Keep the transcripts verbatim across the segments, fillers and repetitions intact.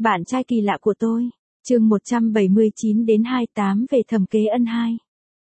Bạn trai kỳ lạ của tôi. Chương một trăm bảy mươi chín đến hai mươi tám về Thẩm Kế Ân hai.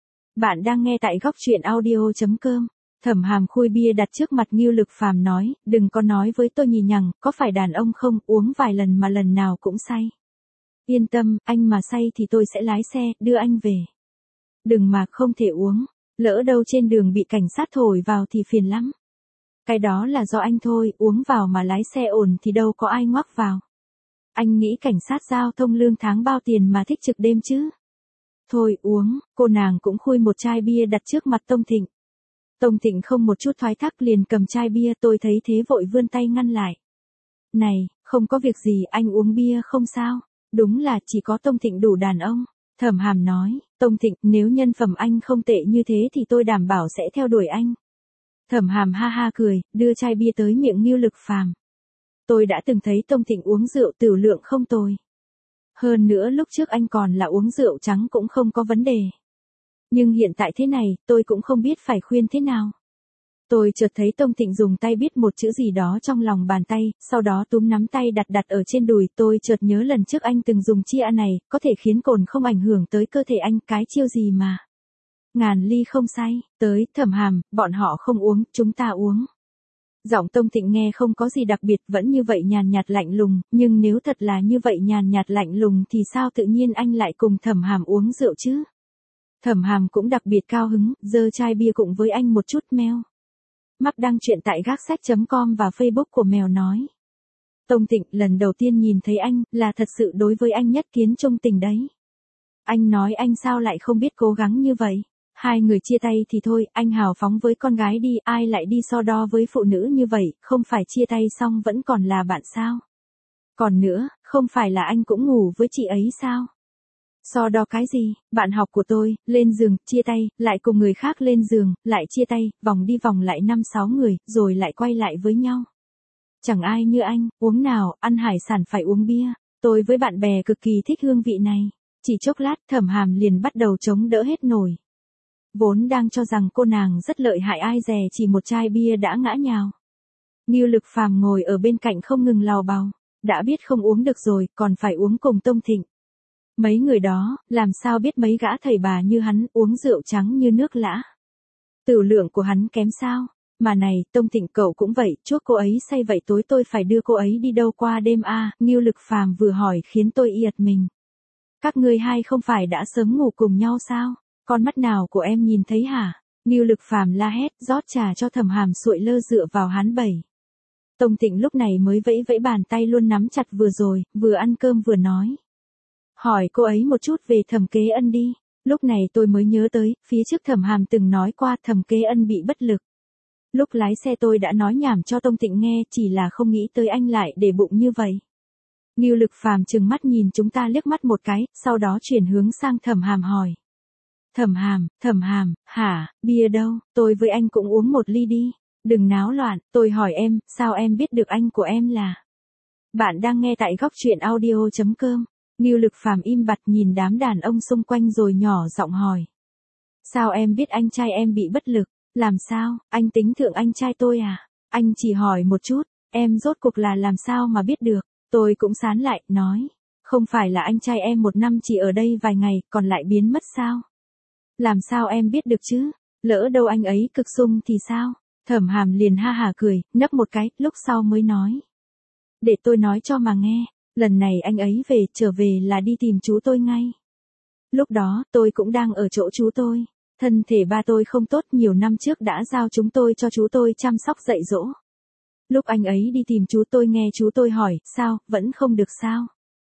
Bạn đang nghe tại góc truyện audio chấm com. Thẩm Hàm khui bia đặt trước mặt Ngưu Lực Phàm nói, đừng có nói với tôi nhì nhằng, có phải đàn ông không, uống vài lần mà lần nào cũng say. Yên tâm, anh mà say thì tôi sẽ lái xe, đưa anh về. Đừng mà không thể uống, lỡ đâu trên đường bị cảnh sát thổi vào thì phiền lắm. Cái đó là do anh thôi, uống vào mà lái xe ổn thì đâu có ai ngoắc vào. Anh nghĩ cảnh sát giao thông lương tháng bao tiền mà thích trực đêm chứ? Thôi uống, cô nàng cũng khui một chai bia đặt trước mặt Tông Thịnh. Tông Thịnh không một chút thoái thác liền cầm chai bia, tôi thấy thế vội vươn tay ngăn lại. Này, không có việc gì, anh uống bia không sao. Đúng là chỉ có Tông Thịnh đủ đàn ông. Thẩm Hàm nói, Tông Thịnh, nếu nhân phẩm anh không tệ như thế thì tôi đảm bảo sẽ theo đuổi anh. Thẩm Hàm ha ha cười, đưa chai bia tới miệng Ngưu Lực Phàm. Tôi đã từng thấy Tông Thịnh uống rượu tửu lượng không tồi. Hơn nữa lúc trước anh còn là uống rượu trắng cũng không có vấn đề. Nhưng hiện tại thế này, tôi cũng không biết phải khuyên thế nào. Tôi chợt thấy Tông Thịnh dùng tay viết một chữ gì đó trong lòng bàn tay, sau đó túm nắm tay đặt đặt ở trên đùi. Tôi chợt nhớ lần trước anh từng dùng chia này, có thể khiến cồn không ảnh hưởng tới cơ thể anh, cái chiêu gì mà. Ngàn ly không say, tới, Thẩm Hàm, bọn họ không uống, chúng ta uống. Giọng Tông Thịnh nghe không có gì đặc biệt, vẫn như vậy nhàn nhạt lạnh lùng, nhưng nếu thật là như vậy nhàn nhạt lạnh lùng thì sao tự nhiên anh lại cùng Thẩm Hàm uống rượu chứ? Thẩm Hàm cũng đặc biệt cao hứng, giơ chai bia cùng với anh một chút. Mèo. Map đăng truyện tại gác sách chấm com và Facebook của Mèo nói. Tông Thịnh, lần đầu tiên nhìn thấy anh, là thật sự đối với anh nhất kiến trung tình đấy. Anh nói anh sao lại không biết cố gắng như vậy? Hai người chia tay thì thôi, anh hào phóng với con gái đi, ai lại đi so đo với phụ nữ như vậy, không phải chia tay xong vẫn còn là bạn sao? Còn nữa, không phải là anh cũng ngủ với chị ấy sao? So đo cái gì, bạn học của tôi, lên giường, chia tay, lại cùng người khác lên giường, lại chia tay, vòng đi vòng lại năm sáu người, rồi lại quay lại với nhau. Chẳng ai như anh, uống nào, ăn hải sản phải uống bia, tôi với bạn bè cực kỳ thích hương vị này. Chỉ chốc lát, Thẩm Hàm liền bắt đầu chống đỡ hết nổi. Vốn đang cho rằng cô nàng rất lợi hại, ai dè chỉ một chai bia đã ngã nhào. Ngưu Lực Phàm ngồi ở bên cạnh không ngừng lào bào, đã biết không uống được rồi, còn phải uống cùng Tông Thịnh. Mấy người đó, làm sao biết mấy gã thầy bà như hắn uống rượu trắng như nước lã. Tửu lượng của hắn kém sao? Mà này, Tông Thịnh cậu cũng vậy, chuốc cô ấy say vậy tối tôi phải đưa cô ấy đi đâu qua đêm a? À? Ngưu Lực Phàm vừa hỏi khiến tôi yệt mình. Các ngươi hai không phải đã sớm ngủ cùng nhau sao? Con mắt nào của em nhìn thấy hả? Ngưu Lực Phàm la hét, rót trà cho Thẩm Hàm sụi lơ dựa vào hắn bẩy. Tông Thịnh lúc này mới vẫy vẫy bàn tay luôn nắm chặt vừa rồi, vừa ăn cơm vừa nói. Hỏi cô ấy một chút về Thẩm Kế Ân đi. Lúc này tôi mới nhớ tới, phía trước Thẩm Hàm từng nói qua Thẩm Kế Ân bị bất lực. Lúc lái xe tôi đã nói nhảm cho Tông Thịnh nghe, chỉ là không nghĩ tới anh lại để bụng như vậy. Ngưu Lực Phàm trừng mắt nhìn chúng ta liếc mắt một cái, sau đó chuyển hướng sang Thẩm Hàm hỏi. Thẩm Hàm, Thẩm Hàm, hả, bia đâu, tôi với anh cũng uống một ly đi, đừng náo loạn, tôi hỏi em, sao em biết được anh của em là. Bạn đang nghe tại góc truyện audio chấm com. Ngưu Lực Phàm im bặt nhìn đám đàn ông xung quanh rồi nhỏ giọng hỏi. Sao em biết anh trai em bị bất lực, làm sao, anh tính thượng anh trai tôi à, anh chỉ hỏi một chút, em rốt cuộc là làm sao mà biết được, tôi cũng sán lại, nói. Không phải là anh trai em một năm chỉ ở đây vài ngày, còn lại biến mất sao? Làm sao em biết được chứ? Lỡ đâu anh ấy cực sung thì sao? Thẩm Hàm liền ha hả cười, nấp một cái, lúc sau mới nói. Để tôi nói cho mà nghe, lần này anh ấy về, trở về là đi tìm chú tôi ngay. Lúc đó, tôi cũng đang ở chỗ chú tôi. Thân thể ba tôi không tốt, nhiều năm trước đã giao chúng tôi cho chú tôi chăm sóc dạy dỗ. Lúc anh ấy đi tìm chú tôi nghe chú tôi hỏi, sao, vẫn không được sao?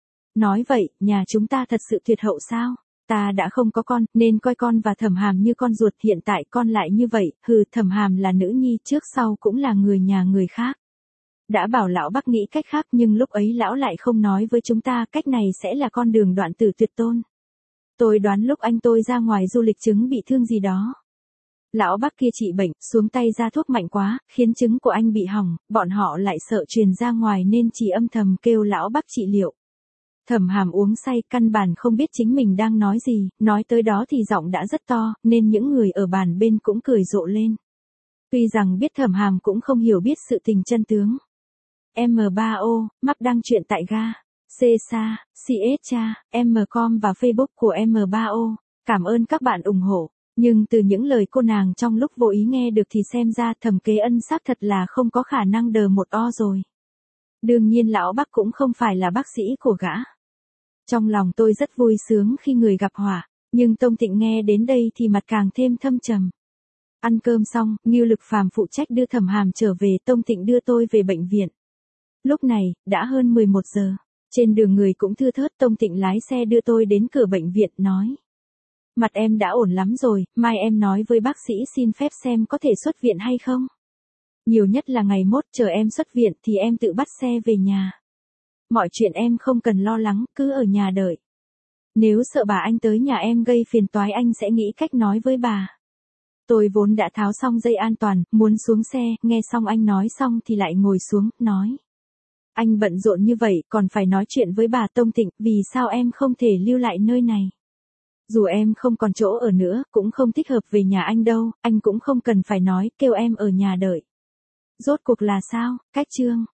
Nói vậy, nhà chúng ta thật sự tuyệt hậu sao? Ta đã không có con, nên coi con và Thẩm Hàm như con ruột, hiện tại con lại như vậy, hừ, Thẩm Hàm là nữ nhi, trước sau cũng là người nhà người khác. Đã bảo lão bác nghĩ cách khác nhưng lúc ấy lão lại không nói với chúng ta, cách này sẽ là con đường đoạn tử tuyệt tôn. Tôi đoán lúc anh tôi ra ngoài du lịch chứng bị thương gì đó. Lão bác kia trị bệnh, xuống tay ra thuốc mạnh quá, khiến chứng của anh bị hỏng, bọn họ lại sợ truyền ra ngoài nên chỉ âm thầm kêu lão bác trị liệu. Thẩm Hàm uống say, căn bản không biết chính mình đang nói gì, nói tới đó thì giọng đã rất to, nên những người ở bàn bên cũng cười rộ lên. Tuy rằng biết Thẩm Hàm cũng không hiểu biết sự tình chân tướng. em ba o, Map đăng truyện tại ga. Csa, xê ét cha, M-com và Facebook của em ba o. Cảm ơn các bạn ủng hộ. Nhưng từ những lời cô nàng trong lúc vô ý nghe được thì xem ra Thẩm Kế Ân xác thật là không có khả năng đờ một o rồi. Đương nhiên lão Bắc cũng không phải là bác sĩ của gã. Trong lòng tôi rất vui sướng khi người gặp họa, nhưng Tông Tịnh nghe đến đây thì mặt càng thêm thâm trầm. Ăn cơm xong, Ngưu Lực Phàm phụ trách đưa Thẩm Hàm trở về, Tông Tịnh đưa tôi về bệnh viện. Lúc này, đã hơn mười một giờ. Trên đường người cũng thưa thớt, Tông Tịnh lái xe đưa tôi đến cửa bệnh viện, nói. Mặt em đã ổn lắm rồi, mai em nói với bác sĩ xin phép xem có thể xuất viện hay không. Nhiều nhất là ngày mốt chờ em xuất viện thì em tự bắt xe về nhà. Mọi chuyện em không cần lo lắng, cứ ở nhà đợi. Nếu sợ bà anh tới nhà em gây phiền toái anh sẽ nghĩ cách nói với bà. Tôi vốn đã tháo xong dây an toàn, muốn xuống xe, nghe xong anh nói xong thì lại ngồi xuống, nói. Anh bận rộn như vậy, còn phải nói chuyện với bà Tông Tịnh, vì sao em không thể lưu lại nơi này? Dù em không còn chỗ ở nữa, cũng không thích hợp về nhà anh đâu, anh cũng không cần phải nói, kêu em ở nhà đợi. Rốt cuộc là sao, Cách Trương?